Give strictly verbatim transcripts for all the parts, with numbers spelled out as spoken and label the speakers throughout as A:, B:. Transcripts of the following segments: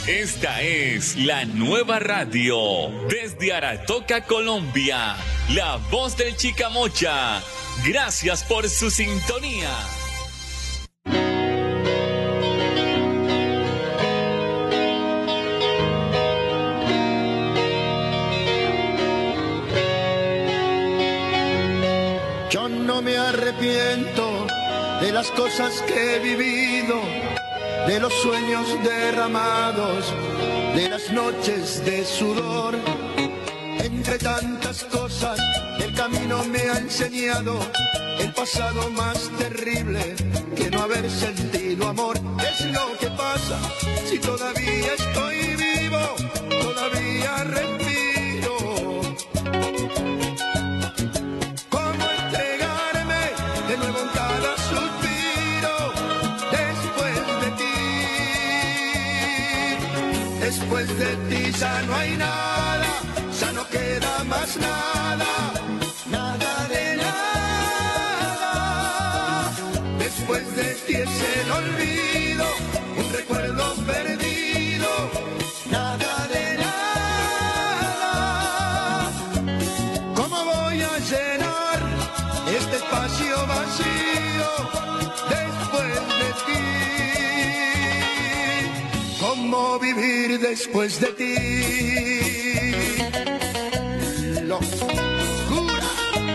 A: Esta es la nueva radio desde Aratoca, Colombia. La voz del Chicamocha. Gracias por su sintonía.
B: Yo no me arrepiento de las cosas que he vivido, de los sueños derramados, de las noches de sudor. Entre tantas cosas, el camino me ha enseñado el pasado más terrible que no haber sentido amor. Es lo que pasa si todavía estoy vivo, todavía respiro. ¿Cómo entregarme de nuevo en cada suspiro después de ti? Después de ti ya no hay nada, ya no queda más nada, nada de nada. Después de ti es el olvido, un recuerdo perdido, nada de nada. ¿Cómo voy a llenar este espacio vacío después de ti? ¿Cómo vivir después de ti? Locura,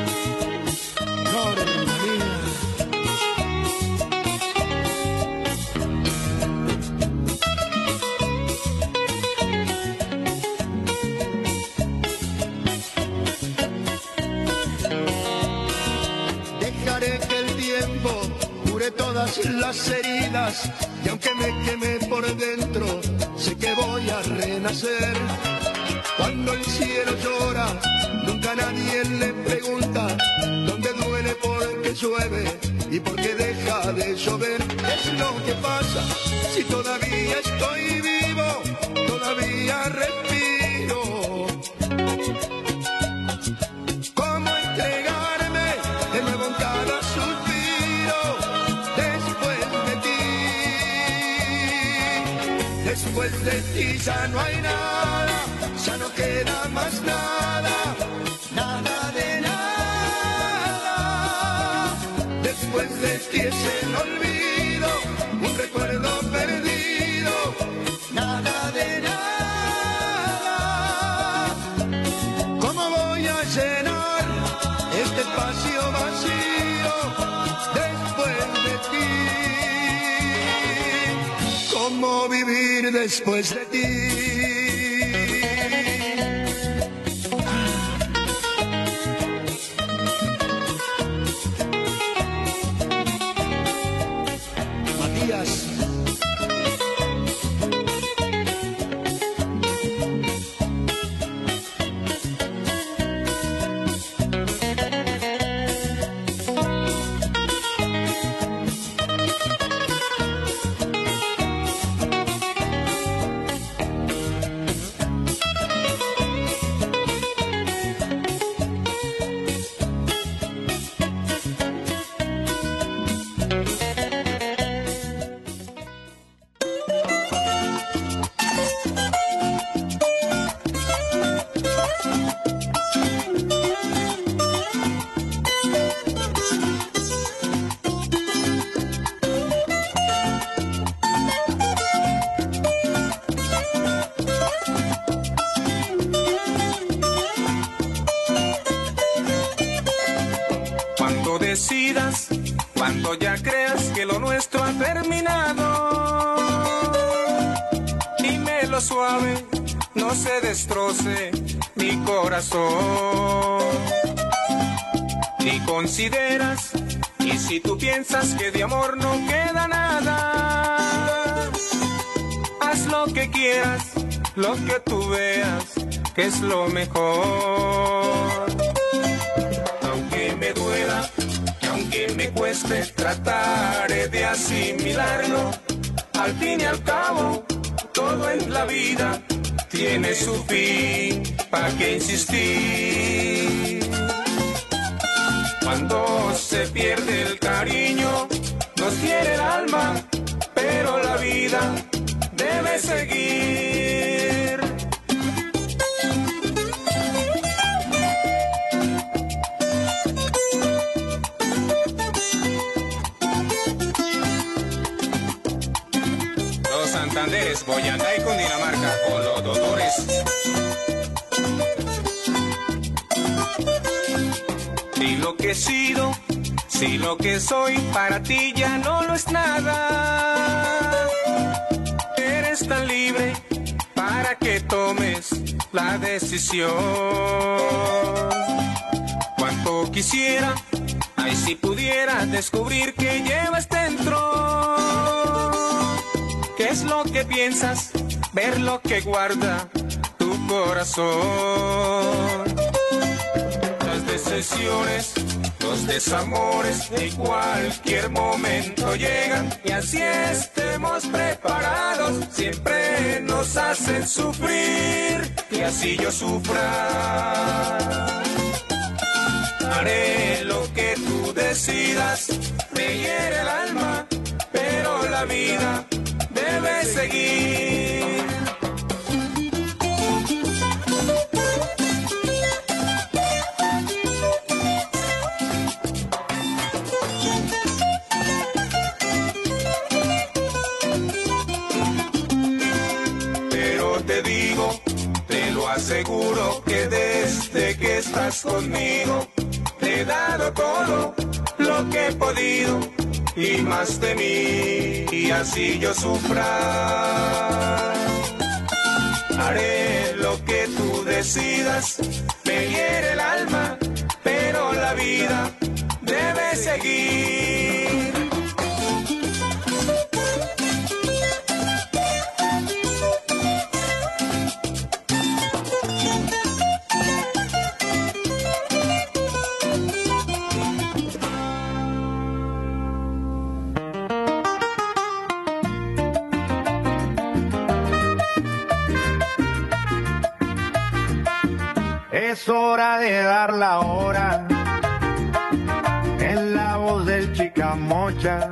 B: Normanía. Dejaré que el tiempo cure todas las heridas, y aunque me queme por dentro, sé que voy a renacer. Cuando el cielo llora, nunca nadie le pregunta dónde duele porque llueve y porque deja de llover. Es lo que pasa si todavía estoy vivo, todavía respiro. ¿Cómo entregarme de nuevo en cada suspiro después de ti? Después de ti ya no hay nada, ya no queda más nada, nada de nada. Después de ti es el olvido, un recuerdo perdido, nada de nada. ¿Cómo voy a llenar este espacio vacío después de ti? ¿Cómo vivir después de ti?
C: Cuando ya creas que lo nuestro ha terminado, dímelo suave, no se destroce mi corazón. Ni consideras, y si tú piensas que de amor no queda nada, haz lo que quieras, lo que tú veas que es lo mejor. Aunque me duela, aunque me cueste, trataré de asimilarlo. Al fin y al cabo, todo en la vida tiene su fin, ¿para qué insistir? Cuando se pierde el cariño, nos hiere el alma, pero la vida debe seguir. Santanderes, Boyacá y Cundinamarca con los doctores. Si lo que he sido, si lo que soy para ti ya no lo es nada, eres tan libre para que tomes la decisión. Cuanto quisiera, ay si pudiera descubrir que llevas dentro. ¿Qué es lo que piensas? Ver lo que guarda tu corazón. Las decepciones, los desamores en cualquier momento llegan, y así estemos preparados, siempre nos hacen sufrir, y así yo sufra. Haré lo que tú decidas, me hiere el alma, pero la vida debe seguir. Pero te digo, te lo aseguro, que desde que estás conmigo te he dado todo lo que he podido y más de mí, y así yo sufra. Haré lo que tú decidas, me hiere el alma, pero la vida debe seguir.
B: Es hora de dar la hora, en la voz del Chicamocha,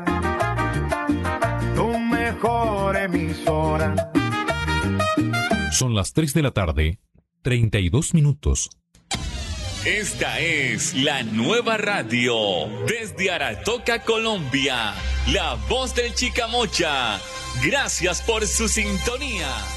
B: tu mejor emisora.
D: Son las tres de la tarde, treinta y dos minutos.
A: Esta es la nueva radio, desde Aratoca, Colombia, la voz del Chicamocha. Gracias por su sintonía.